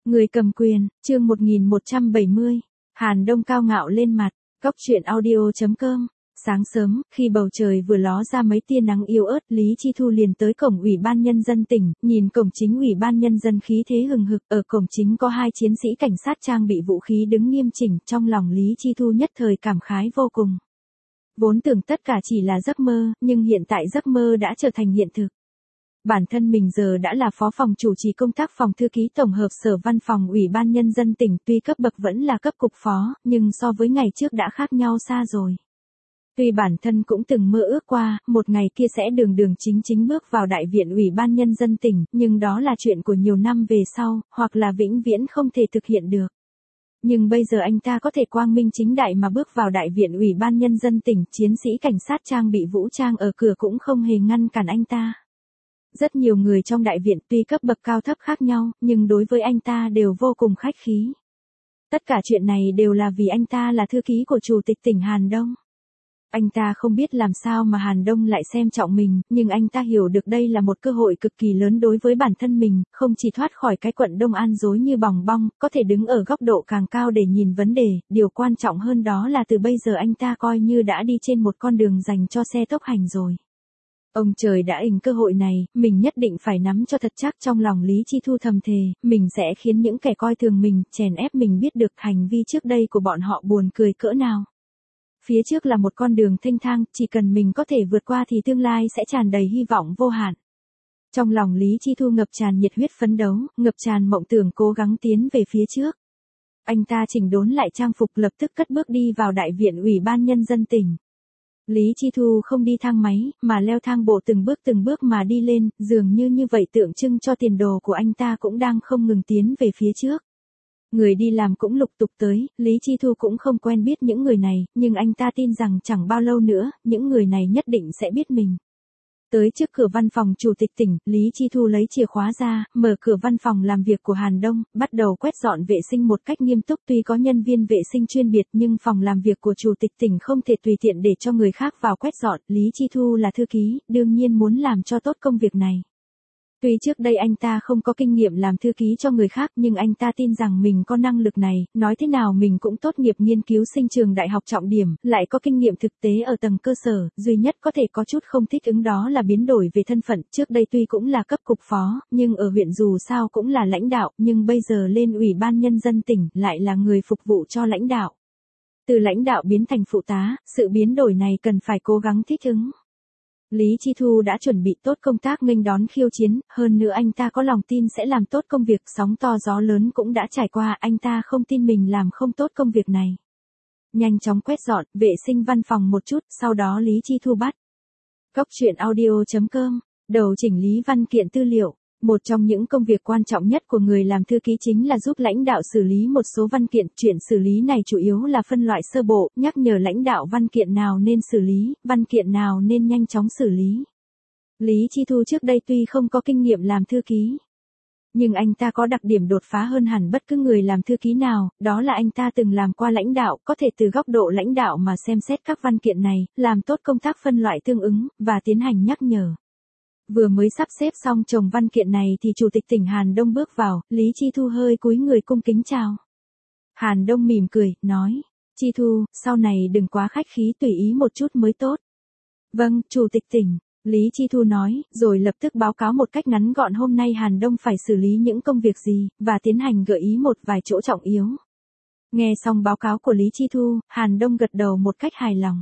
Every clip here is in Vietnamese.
Người cầm quyền, chương 1170. Hàn Đông cao ngạo lên mặt, Cóc truyện audio.com. Sáng sớm, khi bầu trời vừa ló ra mấy tia nắng yếu ớt, Lý Chi Thu liền tới cổng Ủy ban Nhân dân tỉnh, nhìn cổng chính Ủy ban Nhân dân khí thế hừng hực, ở cổng chính có hai chiến sĩ cảnh sát trang bị vũ khí đứng nghiêm chỉnh, trong lòng Lý Chi Thu nhất thời cảm khái vô cùng. Vốn tưởng tất cả chỉ là giấc mơ, nhưng hiện tại giấc mơ đã trở thành hiện thực. Bản thân mình giờ đã là phó phòng chủ trì công tác phòng thư ký tổng hợp sở văn phòng Ủy ban Nhân dân tỉnh, tuy cấp bậc vẫn là cấp cục phó, nhưng so với ngày trước đã khác nhau xa rồi. Tuy bản thân cũng từng mơ ước qua, một ngày kia sẽ đường đường chính chính bước vào đại viện Ủy ban Nhân dân tỉnh, nhưng đó là chuyện của nhiều năm về sau, hoặc là vĩnh viễn không thể thực hiện được. Nhưng bây giờ anh ta có thể quang minh chính đại mà bước vào đại viện Ủy ban Nhân dân tỉnh, chiến sĩ cảnh sát trang bị vũ trang ở cửa cũng không hề ngăn cản anh ta. Rất nhiều người trong đại viện tuy cấp bậc cao thấp khác nhau, nhưng đối với anh ta đều vô cùng khách khí. Tất cả chuyện này đều là vì anh ta là thư ký của Chủ tịch tỉnh Hàn Đông. Anh ta không biết làm sao mà Hàn Đông lại xem trọng mình, nhưng anh ta hiểu được đây là một cơ hội cực kỳ lớn đối với bản thân mình, không chỉ thoát khỏi cái quận Đông An rối như bòng bong, có thể đứng ở góc độ càng cao để nhìn vấn đề, điều quan trọng hơn đó là từ bây giờ anh ta coi như đã đi trên một con đường dành cho xe tốc hành rồi. Ông trời đã ình cơ hội này, mình nhất định phải nắm cho thật chắc. Trong lòng Lý Chi Thu thầm thề, mình sẽ khiến những kẻ coi thường mình, chèn ép mình biết được hành vi trước đây của bọn họ buồn cười cỡ nào. Phía trước là một con đường thênh thang, chỉ cần mình có thể vượt qua thì tương lai sẽ tràn đầy hy vọng vô hạn. Trong lòng Lý Chi Thu ngập tràn nhiệt huyết phấn đấu, ngập tràn mộng tưởng cố gắng tiến về phía trước. Anh ta chỉnh đốn lại trang phục lập tức cất bước đi vào đại viện Ủy ban Nhân dân tỉnh. Lý Chi Thu không đi thang máy, mà leo thang bộ từng bước mà đi lên, dường như vậy tượng trưng cho tiền đồ của anh ta cũng đang không ngừng tiến về phía trước. Người đi làm cũng lục tục tới, Lý Chi Thu cũng không quen biết những người này, nhưng anh ta tin rằng chẳng bao lâu nữa, những người này nhất định sẽ biết mình. Tới trước cửa văn phòng Chủ tịch tỉnh, Lý Chi Thu lấy chìa khóa ra, mở cửa văn phòng làm việc của Hàn Đông, bắt đầu quét dọn vệ sinh một cách nghiêm túc. Tuy có nhân viên vệ sinh chuyên biệt nhưng phòng làm việc của Chủ tịch tỉnh không thể tùy tiện để cho người khác vào quét dọn. Lý Chi Thu là thư ký, đương nhiên muốn làm cho tốt công việc này. Tuy trước đây anh ta không có kinh nghiệm làm thư ký cho người khác nhưng anh ta tin rằng mình có năng lực này, nói thế nào mình cũng tốt nghiệp nghiên cứu sinh trường đại học trọng điểm, lại có kinh nghiệm thực tế ở tầng cơ sở, duy nhất có thể có chút không thích ứng đó là biến đổi về thân phận, trước đây tuy cũng là cấp cục phó, nhưng ở huyện dù sao cũng là lãnh đạo, nhưng bây giờ lên Ủy ban Nhân dân tỉnh, lại là người phục vụ cho lãnh đạo. Từ lãnh đạo biến thành phụ tá, sự biến đổi này cần phải cố gắng thích ứng. Lý Chi Thu đã chuẩn bị tốt công tác nghênh đón khiêu chiến, hơn nữa anh ta có lòng tin sẽ làm tốt công việc, sóng to gió lớn cũng đã trải qua, anh ta không tin mình làm không tốt công việc này. Nhanh chóng quét dọn, vệ sinh văn phòng một chút, sau đó Lý Chi Thu bắt. Cóc truyện audio.com, đầu chỉnh lý văn kiện tư liệu. Một trong những công việc quan trọng nhất của người làm thư ký chính là giúp lãnh đạo xử lý một số văn kiện. Chuyện xử lý này chủ yếu là phân loại sơ bộ, nhắc nhở lãnh đạo văn kiện nào nên xử lý, văn kiện nào nên nhanh chóng xử lý. Lý Chi Thu trước đây tuy không có kinh nghiệm làm thư ký, nhưng anh ta có đặc điểm đột phá hơn hẳn bất cứ người làm thư ký nào, đó là anh ta từng làm qua lãnh đạo, có thể từ góc độ lãnh đạo mà xem xét các văn kiện này, làm tốt công tác phân loại tương ứng, và tiến hành nhắc nhở. Vừa mới sắp xếp xong chồng văn kiện này thì Chủ tịch tỉnh Hàn Đông bước vào, Lý Chi Thu hơi cúi người cung kính chào. Hàn Đông mỉm cười, nói, Chi Thu, sau này đừng quá khách khí, tùy ý một chút mới tốt. Vâng, Chủ tịch tỉnh, Lý Chi Thu nói, rồi lập tức báo cáo một cách ngắn gọn hôm nay Hàn Đông phải xử lý những công việc gì, và tiến hành gợi ý một vài chỗ trọng yếu. Nghe xong báo cáo của Lý Chi Thu, Hàn Đông gật đầu một cách hài lòng.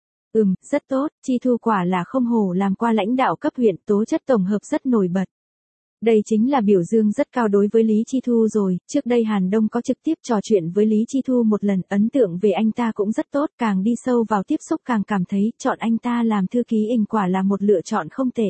Rất tốt, Chi Thu quả là không hổ làm qua lãnh đạo cấp huyện, tố chất tổng hợp rất nổi bật. Đây chính là biểu dương rất cao đối với Lý Chi Thu rồi, trước đây Hàn Đông có trực tiếp trò chuyện với Lý Chi Thu một lần, ấn tượng về anh ta cũng rất tốt, càng đi sâu vào tiếp xúc càng cảm thấy, chọn anh ta làm thư ký quả là một lựa chọn không tệ.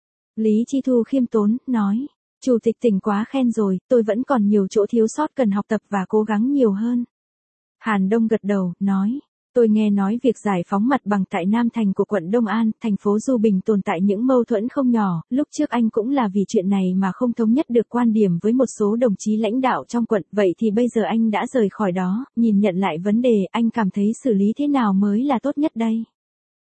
Lý Chi Thu khiêm tốn, nói, Chủ tịch tỉnh quá khen rồi, tôi vẫn còn nhiều chỗ thiếu sót cần học tập và cố gắng nhiều hơn. Hàn Đông gật đầu, nói, tôi nghe nói việc giải phóng mặt bằng tại Nam Thành của quận Đông An, thành phố Du Bình tồn tại những mâu thuẫn không nhỏ, lúc trước anh cũng là vì chuyện này mà không thống nhất được quan điểm với một số đồng chí lãnh đạo trong quận, vậy thì bây giờ anh đã rời khỏi đó, nhìn nhận lại vấn đề, anh cảm thấy xử lý thế nào mới là tốt nhất đây?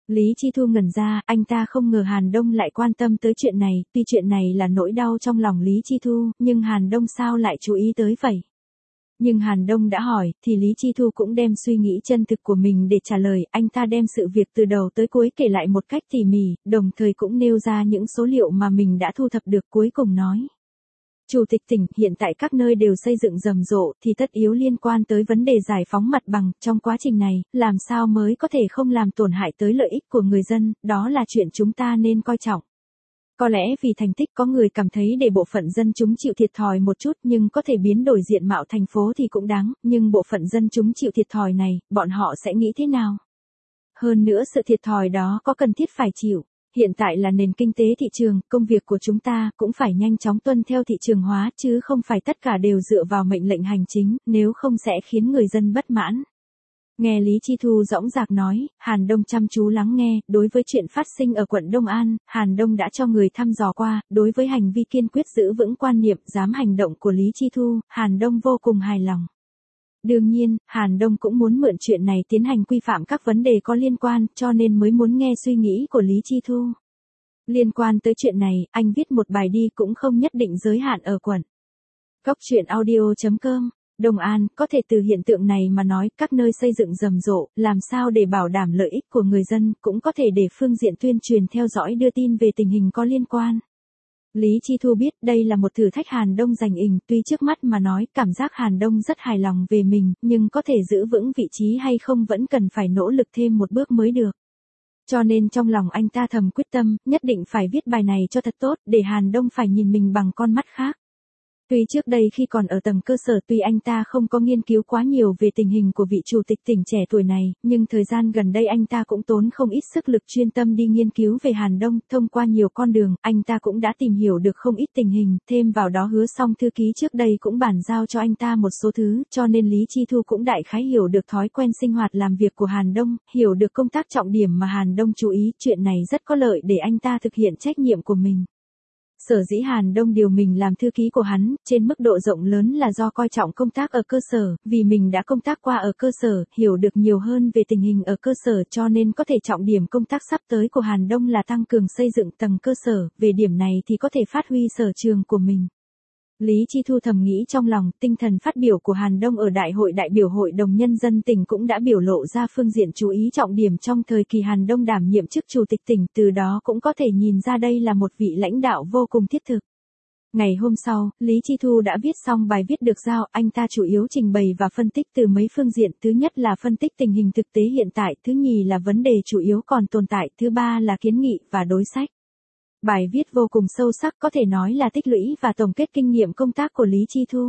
Lý Chi Thu ngẩn ra, anh ta không ngờ Hàn Đông lại quan tâm tới chuyện này, tuy chuyện này là nỗi đau trong lòng Lý Chi Thu, nhưng Hàn Đông sao lại chú ý tới vậy? Nhưng Hàn Đông đã hỏi, thì Lý Chi Thu cũng đem suy nghĩ chân thực của mình để trả lời, anh ta đem sự việc từ đầu tới cuối kể lại một cách tỉ mỉ, đồng thời cũng nêu ra những số liệu mà mình đã thu thập được, cuối cùng nói. Chủ tịch tỉnh, hiện tại các nơi đều xây dựng rầm rộ, thì tất yếu liên quan tới vấn đề giải phóng mặt bằng, trong quá trình này, làm sao mới có thể không làm tổn hại tới lợi ích của người dân, đó là chuyện chúng ta nên coi trọng. Có lẽ vì thành tích có người cảm thấy để bộ phận dân chúng chịu thiệt thòi một chút nhưng có thể biến đổi diện mạo thành phố thì cũng đáng, nhưng bộ phận dân chúng chịu thiệt thòi này, bọn họ sẽ nghĩ thế nào? Hơn nữa sự thiệt thòi đó có cần thiết phải chịu. Hiện tại là nền kinh tế thị trường, công việc của chúng ta cũng phải nhanh chóng tuân theo thị trường hóa chứ không phải tất cả đều dựa vào mệnh lệnh hành chính, nếu không sẽ khiến người dân bất mãn. Nghe Lý Chi Thu dõng dạc nói, Hàn Đông chăm chú lắng nghe, đối với chuyện phát sinh ở quận Đông An, Hàn Đông đã cho người thăm dò qua, đối với hành vi kiên quyết giữ vững quan niệm, dám hành động của Lý Chi Thu, Hàn Đông vô cùng hài lòng. Đương nhiên, Hàn Đông cũng muốn mượn chuyện này tiến hành quy phạm các vấn đề có liên quan, cho nên mới muốn nghe suy nghĩ của Lý Chi Thu. Liên quan tới chuyện này, anh viết một bài đi cũng không nhất định giới hạn ở quận. Góc truyện audio.com. Đông An, có thể từ hiện tượng này mà nói, các nơi xây dựng rầm rộ, làm sao để bảo đảm lợi ích của người dân, cũng có thể để phương diện tuyên truyền theo dõi đưa tin về tình hình có liên quan. Lý Chi Thu biết đây là một thử thách Hàn Đông giành ình, tuy trước mắt mà nói, cảm giác Hàn Đông rất hài lòng về mình, nhưng có thể giữ vững vị trí hay không vẫn cần phải nỗ lực thêm một bước mới được. Cho nên trong lòng anh ta thầm quyết tâm, nhất định phải viết bài này cho thật tốt, để Hàn Đông phải nhìn mình bằng con mắt khác. Tuy trước đây khi còn ở tầng cơ sở tuy anh ta không có nghiên cứu quá nhiều về tình hình của vị chủ tịch tỉnh trẻ tuổi này, nhưng thời gian gần đây anh ta cũng tốn không ít sức lực chuyên tâm đi nghiên cứu về Hàn Đông, thông qua nhiều con đường, anh ta cũng đã tìm hiểu được không ít tình hình, thêm vào đó Hứa Song thư ký trước đây cũng bàn giao cho anh ta một số thứ, cho nên Lý Chi Thu cũng đại khái hiểu được thói quen sinh hoạt làm việc của Hàn Đông, hiểu được công tác trọng điểm mà Hàn Đông chú ý, chuyện này rất có lợi để anh ta thực hiện trách nhiệm của mình. Sở dĩ Hàn Đông điều mình làm thư ký của hắn, trên mức độ rộng lớn là do coi trọng công tác ở cơ sở, vì mình đã công tác qua ở cơ sở, hiểu được nhiều hơn về tình hình ở cơ sở cho nên có thể trọng điểm công tác sắp tới của Hàn Đông là tăng cường xây dựng tầng cơ sở, về điểm này thì có thể phát huy sở trường của mình. Lý Chi Thu thầm nghĩ trong lòng, tinh thần phát biểu của Hàn Đông ở Đại hội đại biểu Hội đồng Nhân dân tỉnh cũng đã biểu lộ ra phương diện chú ý trọng điểm trong thời kỳ Hàn Đông đảm nhiệm chức chủ tịch tỉnh, từ đó cũng có thể nhìn ra đây là một vị lãnh đạo vô cùng thiết thực. Ngày hôm sau, Lý Chi Thu đã viết xong bài viết được giao, anh ta chủ yếu trình bày và phân tích từ mấy phương diện, thứ nhất là phân tích tình hình thực tế hiện tại, thứ nhì là vấn đề chủ yếu còn tồn tại, thứ ba là kiến nghị và đối sách. Bài viết vô cùng sâu sắc, có thể nói là tích lũy và tổng kết kinh nghiệm công tác của Lý Chi Thu.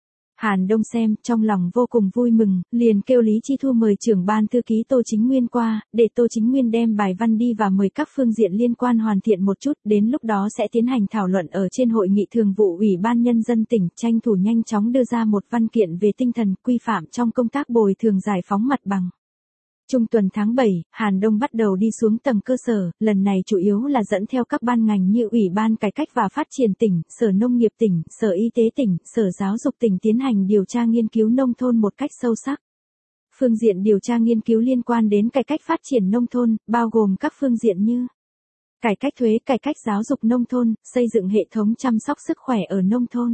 Hàn Đông xem, trong lòng vô cùng vui mừng, liền kêu Lý Chi Thu mời trưởng ban thư ký Tô Chính Nguyên qua, để Tô Chính Nguyên đem bài văn đi và mời các phương diện liên quan hoàn thiện một chút, đến lúc đó sẽ tiến hành thảo luận ở trên hội nghị thường vụ Ủy ban Nhân dân tỉnh, tranh thủ nhanh chóng đưa ra một văn kiện về tinh thần quy phạm trong công tác bồi thường giải phóng mặt bằng. Trung tuần tháng 7, Hàn Đông bắt đầu đi xuống tầng cơ sở, lần này chủ yếu là dẫn theo các ban ngành như Ủy ban Cải cách và Phát triển tỉnh, Sở Nông nghiệp tỉnh, Sở Y tế tỉnh, Sở Giáo dục tỉnh tiến hành điều tra nghiên cứu nông thôn một cách sâu sắc. Phương diện điều tra nghiên cứu liên quan đến cải cách phát triển nông thôn, bao gồm các phương diện như cải cách thuế, cải cách giáo dục nông thôn, xây dựng hệ thống chăm sóc sức khỏe ở nông thôn.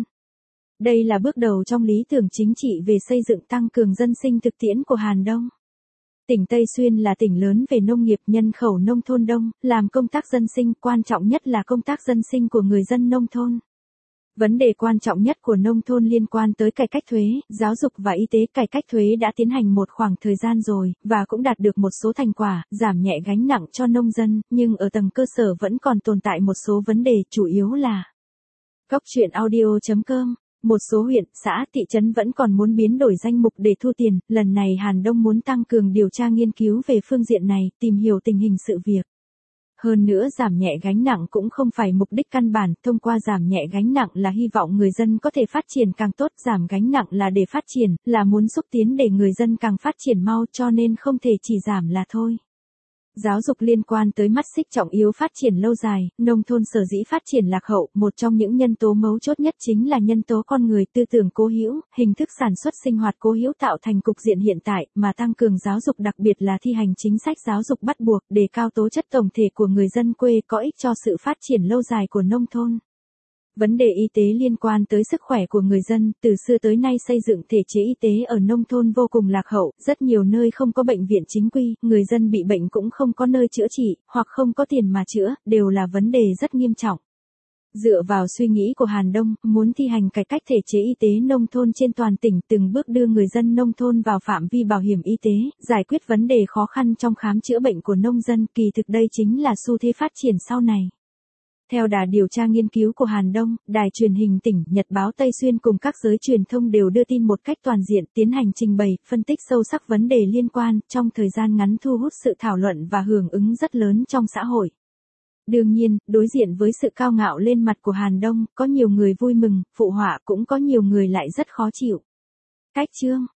Đây là bước đầu trong lý tưởng chính trị về xây dựng tăng cường dân sinh thực tiễn của Hàn Đông. Tỉnh Tây Xuyên là tỉnh lớn về nông nghiệp, nhân khẩu nông thôn đông, làm công tác dân sinh, quan trọng nhất là công tác dân sinh của người dân nông thôn. Vấn đề quan trọng nhất của nông thôn liên quan tới cải cách thuế, giáo dục và y tế. Cải cách thuế đã tiến hành một khoảng thời gian rồi, và cũng đạt được một số thành quả, giảm nhẹ gánh nặng cho nông dân, nhưng ở tầng cơ sở vẫn còn tồn tại một số vấn đề, chủ yếu là Góc truyện audio.com. Một số huyện, xã, thị trấn vẫn còn muốn biến đổi danh mục để thu tiền, lần này Hàn Đông muốn tăng cường điều tra nghiên cứu về phương diện này, tìm hiểu tình hình sự việc. Hơn nữa giảm nhẹ gánh nặng cũng không phải mục đích căn bản, thông qua giảm nhẹ gánh nặng là hy vọng người dân có thể phát triển càng tốt, giảm gánh nặng là để phát triển, là muốn xúc tiến để người dân càng phát triển mau cho nên không thể chỉ giảm là thôi. Giáo dục liên quan tới mắt xích trọng yếu phát triển lâu dài, nông thôn sở dĩ phát triển lạc hậu, một trong những nhân tố mấu chốt nhất chính là nhân tố con người, tư tưởng cố hữu, hình thức sản xuất sinh hoạt cố hữu tạo thành cục diện hiện tại, mà tăng cường giáo dục đặc biệt là thi hành chính sách giáo dục bắt buộc, đề cao tố chất tổng thể của người dân quê có ích cho sự phát triển lâu dài của nông thôn. Vấn đề y tế liên quan tới sức khỏe của người dân, từ xưa tới nay xây dựng thể chế y tế ở nông thôn vô cùng lạc hậu, rất nhiều nơi không có bệnh viện chính quy, người dân bị bệnh cũng không có nơi chữa trị, hoặc không có tiền mà chữa, đều là vấn đề rất nghiêm trọng. Dựa vào suy nghĩ của Hàn Đông, muốn thi hành cải cách thể chế y tế nông thôn trên toàn tỉnh, từng bước đưa người dân nông thôn vào phạm vi bảo hiểm y tế, giải quyết vấn đề khó khăn trong khám chữa bệnh của nông dân, kỳ thực đây chính là xu thế phát triển sau này. Theo đà điều tra nghiên cứu của Hàn Đông, đài truyền hình tỉnh, Nhật báo Tây Xuyên cùng các giới truyền thông đều đưa tin một cách toàn diện, tiến hành trình bày, phân tích sâu sắc vấn đề liên quan, trong thời gian ngắn thu hút sự thảo luận và hưởng ứng rất lớn trong xã hội. Đương nhiên, đối diện với sự cao ngạo lên mặt của Hàn Đông, có nhiều người vui mừng, phụ họa, cũng có nhiều người lại rất khó chịu. Cách chương